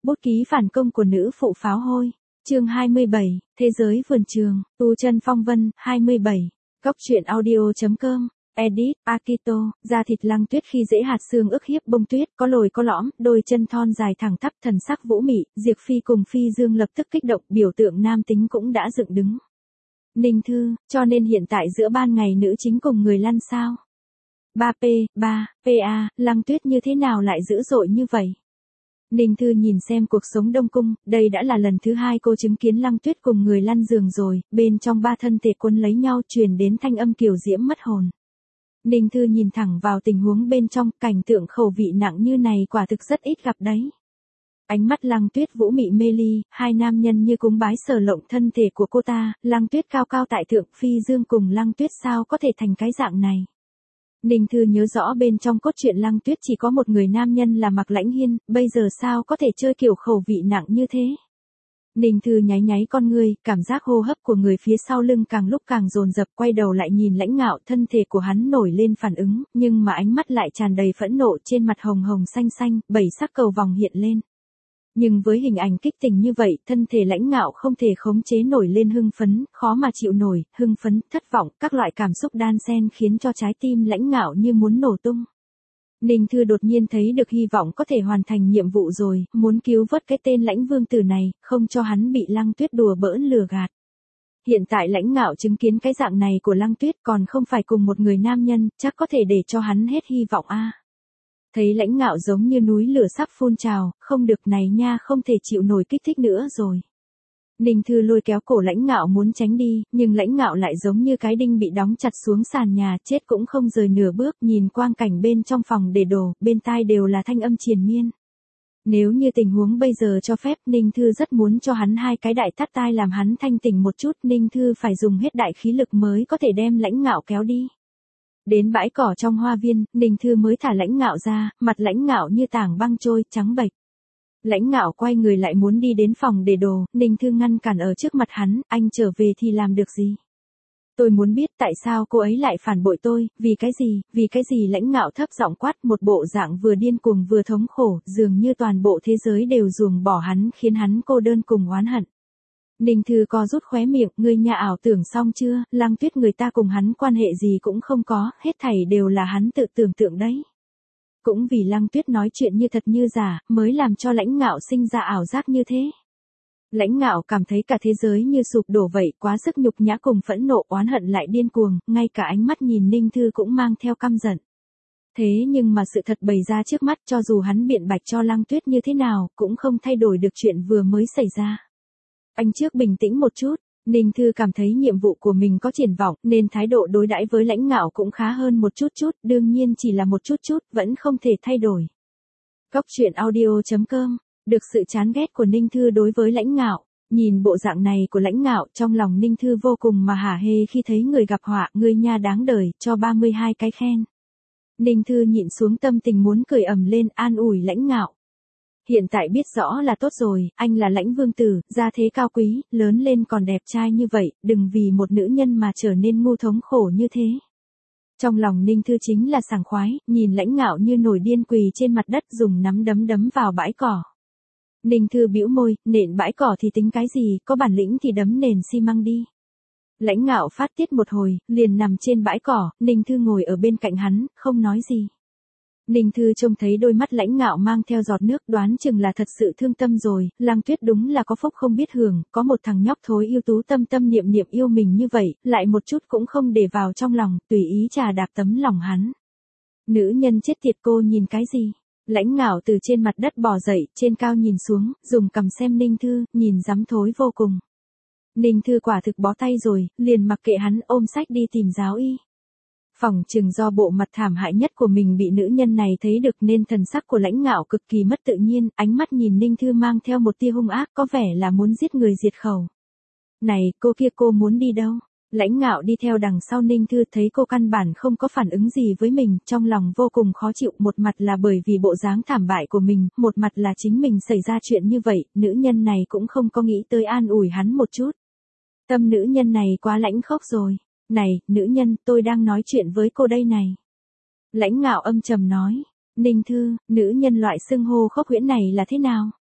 Bút ký phản công của nữ phụ pháo hôi. Chương 27, Thế giới vườn trường, Tu chân phong vân, 27. Góc truyện audio.com. Edit, Akito, da thịt Lăng Tuyết khi dễ hạt xương ức hiếp bông tuyết, có lồi có lõm, đôi chân thon dài thẳng tắp, thần sắc vũ mị, Diệp Phi cùng Phi Dương lập tức kích động, biểu tượng nam tính cũng đã dựng đứng. Ninh Thư, cho nên hiện tại giữa ban ngày nữ chính cùng người lăn sao? 3P, PA, Lăng Tuyết như thế nào lại dữ dội như vậy? Ninh Thư nhìn xem cuộc sống Đông Cung, đây đã là lần thứ hai cô chứng kiến Lăng Tuyết cùng người lăn giường rồi, bên trong ba thân thể quấn lấy nhau truyền đến thanh âm kiều diễm mất hồn. Ninh Thư nhìn thẳng vào tình huống bên trong, cảnh tượng khẩu vị nặng như này quả thực rất ít gặp đấy. Ánh mắt Lăng Tuyết vũ mị mê ly, hai nam nhân như cúng bái sờ lộng thân thể của cô ta, Lăng Tuyết cao cao tại thượng, Phi Dương cùng Lăng Tuyết sao có thể thành cái dạng này. Ninh Thư nhớ rõ bên trong cốt truyện Lăng Tuyết chỉ có một người nam nhân là Mạc Lãnh Hiên, bây giờ sao có thể chơi kiểu khẩu vị nặng như thế. Ninh Thư nháy nháy con ngươi, cảm giác hô hấp của người phía sau lưng càng lúc càng dồn dập, quay đầu lại nhìn Lãnh Ngạo, thân thể của hắn nổi lên phản ứng, nhưng mà ánh mắt lại tràn đầy phẫn nộ, trên mặt hồng hồng xanh xanh, bảy sắc cầu vòng hiện lên. Nhưng với hình ảnh kích tình như vậy, thân thể Lãnh Ngạo không thể khống chế nổi lên hưng phấn, khó mà chịu nổi, hưng phấn, thất vọng, các loại cảm xúc đan xen khiến cho trái tim Lãnh Ngạo như muốn nổ tung. Ninh Thư đột nhiên thấy được hy vọng có thể hoàn thành nhiệm vụ rồi, muốn cứu vớt cái tên Lãnh Vương tử này, không cho hắn bị Lăng Tuyết đùa bỡn lừa gạt. Hiện tại Lãnh Ngạo chứng kiến cái dạng này của Lăng Tuyết còn không phải cùng một người nam nhân, chắc có thể để cho hắn hết hy vọng a. Thấy Lãnh Ngạo giống như núi lửa sắp phun trào, không được này nha, không thể chịu nổi kích thích nữa rồi. Ninh Thư lôi kéo cổ Lãnh Ngạo muốn tránh đi, nhưng Lãnh Ngạo lại giống như cái đinh bị đóng chặt xuống sàn nhà, chết cũng không rời nửa bước, nhìn quang cảnh bên trong phòng để đồ, bên tai đều là thanh âm triền miên. Nếu như tình huống bây giờ cho phép, Ninh Thư rất muốn cho hắn hai cái đại tát tai làm hắn thanh tỉnh một chút, Ninh Thư phải dùng hết đại khí lực mới có thể đem Lãnh Ngạo kéo đi. Đến bãi cỏ trong hoa viên, Ninh Thư mới thả Lãnh Ngạo ra, mặt Lãnh Ngạo như tảng băng trôi, trắng bệch. Lãnh Ngạo quay người lại muốn đi đến phòng để đồ, Ninh Thư ngăn cản ở trước mặt hắn, anh trở về thì làm được gì? Tôi muốn biết tại sao cô ấy lại phản bội tôi, vì cái gì Lãnh Ngạo thấp giọng quát, một bộ dạng vừa điên cuồng vừa thống khổ, dường như toàn bộ thế giới đều ruồng bỏ hắn, khiến hắn cô đơn cùng oán hận. Ninh Thư co rút khóe miệng, ngươi nhà ảo tưởng xong chưa, Lăng Tuyết người ta cùng hắn quan hệ gì cũng không có, hết thảy đều là hắn tự tưởng tượng đấy. Cũng vì Lăng Tuyết nói chuyện như thật như giả, mới làm cho Lãnh Ngạo sinh ra ảo giác như thế. Lãnh Ngạo cảm thấy cả thế giới như sụp đổ vậy, quá sức nhục nhã cùng phẫn nộ, oán hận lại điên cuồng, ngay cả ánh mắt nhìn Ninh Thư cũng mang theo căm giận. Thế nhưng mà sự thật bày ra trước mắt, cho dù hắn biện bạch cho Lăng Tuyết như thế nào, cũng không thay đổi được chuyện vừa mới xảy ra. Anh trước bình tĩnh một chút. Ninh Thư cảm thấy nhiệm vụ của mình có triển vọng, nên thái độ đối đãi với Lãnh Ngạo cũng khá hơn một chút, đương nhiên chỉ là một chút, vẫn không thể thay đổi. Góc truyện audio.com. Được sự chán ghét của Ninh Thư đối với Lãnh Ngạo, nhìn bộ dạng này của Lãnh Ngạo, trong lòng Ninh Thư vô cùng mà hả hê khi thấy người gặp họa, ngươi nha đáng đời, cho 32 cái khen. Ninh Thư nhịn xuống tâm tình muốn cười ầm lên, an ủi Lãnh Ngạo. Hiện tại biết rõ là tốt rồi, anh là Lãnh Vương tử, gia thế cao quý, lớn lên còn đẹp trai như vậy, đừng vì một nữ nhân mà trở nên ngu thống khổ như thế. Trong lòng Ninh Thư chính là sảng khoái, nhìn Lãnh Ngạo như nổi điên quỳ trên mặt đất dùng nắm đấm đấm vào bãi cỏ. Ninh Thư bĩu môi, nện bãi cỏ thì tính cái gì, có bản lĩnh thì đấm nền xi măng đi. Lãnh Ngạo phát tiết một hồi, liền nằm trên bãi cỏ, Ninh Thư ngồi ở bên cạnh hắn, không nói gì. Ninh Thư trông thấy đôi mắt Lãnh Ngạo mang theo giọt nước, đoán chừng là thật sự thương tâm rồi, Lăng Tuyết đúng là có phúc không biết hưởng, có một thằng nhóc thối ưu tú tâm tâm niệm niệm yêu mình như vậy, lại một chút cũng không để vào trong lòng, tùy ý trà đạp tấm lòng hắn. Nữ nhân chết tiệt, cô nhìn cái gì? Lãnh Ngạo từ trên mặt đất bò dậy, trên cao nhìn xuống, dùng cằm xem Ninh Thư, nhìn rắm thối vô cùng. Ninh Thư quả thực bó tay rồi, liền mặc kệ hắn, ôm sách đi tìm giáo y. Phỏng chừng do bộ mặt thảm hại nhất của mình bị nữ nhân này thấy được nên thần sắc của Lãnh Ngạo cực kỳ mất tự nhiên, ánh mắt nhìn Ninh Thư mang theo một tia hung ác, có vẻ là muốn giết người diệt khẩu. Này, cô kia, cô muốn đi đâu? Lãnh Ngạo đi theo đằng sau Ninh Thư, thấy cô căn bản không có phản ứng gì với mình, trong lòng vô cùng khó chịu, một mặt là bởi vì bộ dáng thảm bại của mình, một mặt là chính mình xảy ra chuyện như vậy, nữ nhân này cũng không có nghĩ tới an ủi hắn một chút. Tâm nữ nhân này quá lãnh khốc rồi. Này, nữ nhân, tôi đang nói chuyện với cô đây này. Lãnh Ngạo âm trầm nói. Ninh Thư, nữ nhân loại xưng hô khốc huyễn này là thế nào?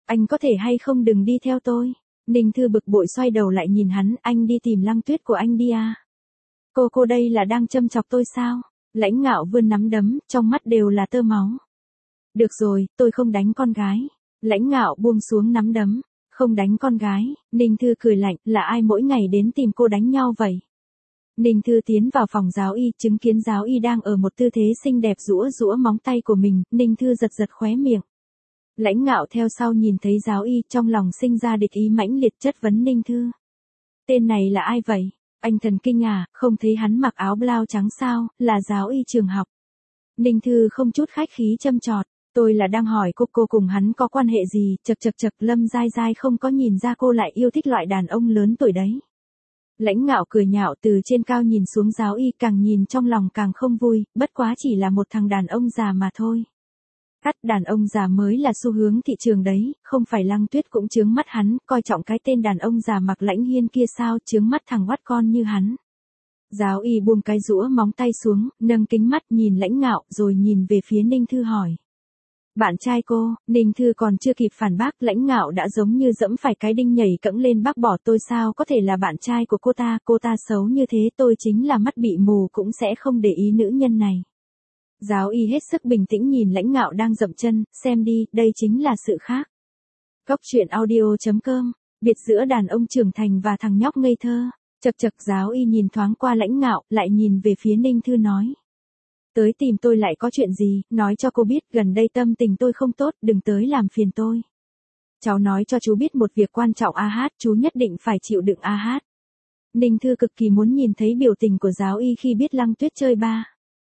Anh có thể hay không đừng đi theo tôi. Ninh Thư bực bội xoay đầu lại nhìn hắn, anh đi tìm Lăng Tuyết của anh đi à. Cô đây là đang châm chọc tôi sao? Lãnh Ngạo vươn nắm đấm, trong mắt đều là tơ máu. Được rồi, tôi không đánh con gái. Lãnh Ngạo buông xuống nắm đấm. Không đánh con gái, Ninh Thư cười lạnh, là ai mỗi ngày đến tìm cô đánh nhau vậy? Ninh Thư tiến vào phòng giáo y, chứng kiến giáo y đang ở một tư thế xinh đẹp rũa móng tay của mình, Ninh Thư giật khóe miệng. Lãnh Ngạo theo sau nhìn thấy giáo y, trong lòng sinh ra địch ý mãnh liệt chất vấn Ninh Thư. Tên này là ai vậy? Anh thần kinh à, không thấy hắn mặc áo blau trắng sao, là giáo y trường học. Ninh Thư không chút khách khí châm chọt, tôi là đang hỏi cô cùng hắn có quan hệ gì, chật, Lâm Giai Giai không có nhìn ra cô lại yêu thích loại đàn ông lớn tuổi đấy. Lãnh Ngạo cười nhạo từ trên cao nhìn xuống giáo y, càng nhìn trong lòng càng không vui, bất quá chỉ là một thằng đàn ông già mà thôi. Đàn ông già mới là xu hướng thị trường đấy, không phải Lăng Tuyết cũng chướng mắt hắn, coi trọng cái tên đàn ông già mặc Lãnh Hiên kia sao, chướng mắt thằng oắt con như hắn. Giáo y buông cái rũa móng tay xuống, nâng kính mắt nhìn Lãnh Ngạo rồi nhìn về phía Ninh Thư hỏi. Bạn trai cô? Ninh Thư còn chưa kịp phản bác, Lãnh Ngạo đã giống như dẫm phải cái đinh nhảy cẫng lên bác bỏ, tôi sao có thể là bạn trai của cô ta xấu như thế, tôi chính là mắt bị mù cũng sẽ không để ý nữ nhân này. Giáo y hết sức bình tĩnh nhìn Lãnh Ngạo đang dậm chân, xem đi, đây chính là sự khác. Cốc truyện audio.com, biệt giữa đàn ông trưởng thành và thằng nhóc ngây thơ. Chật, giáo y nhìn thoáng qua Lãnh Ngạo, lại nhìn về phía Ninh Thư nói. Tới tìm tôi lại có chuyện gì, nói cho cô biết, gần đây tâm tình tôi không tốt, đừng tới làm phiền tôi. Cháu nói cho chú biết một việc quan trọng chú nhất định phải chịu đựng Ninh Thư cực kỳ muốn nhìn thấy biểu tình của giáo y khi biết Lăng Tuyết chơi ba.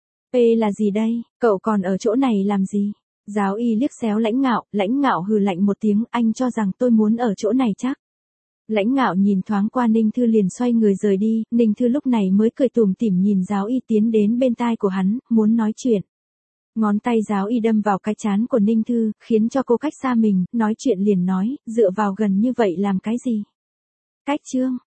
Là gì đây, cậu còn ở chỗ này làm gì? Giáo y liếc xéo Lãnh Ngạo hừ lạnh một tiếng, anh cho rằng tôi muốn ở chỗ này chắc. Lãnh Ngạo nhìn thoáng qua Ninh Thư liền xoay người rời đi, Ninh Thư lúc này mới cười tủm tỉm nhìn giáo y tiến đến bên tai của hắn, muốn nói chuyện. Ngón tay giáo y đâm vào cái trán của Ninh Thư, khiến cho cô cách xa mình, nói chuyện liền nói, dựa vào gần như vậy làm cái gì? Cách chương.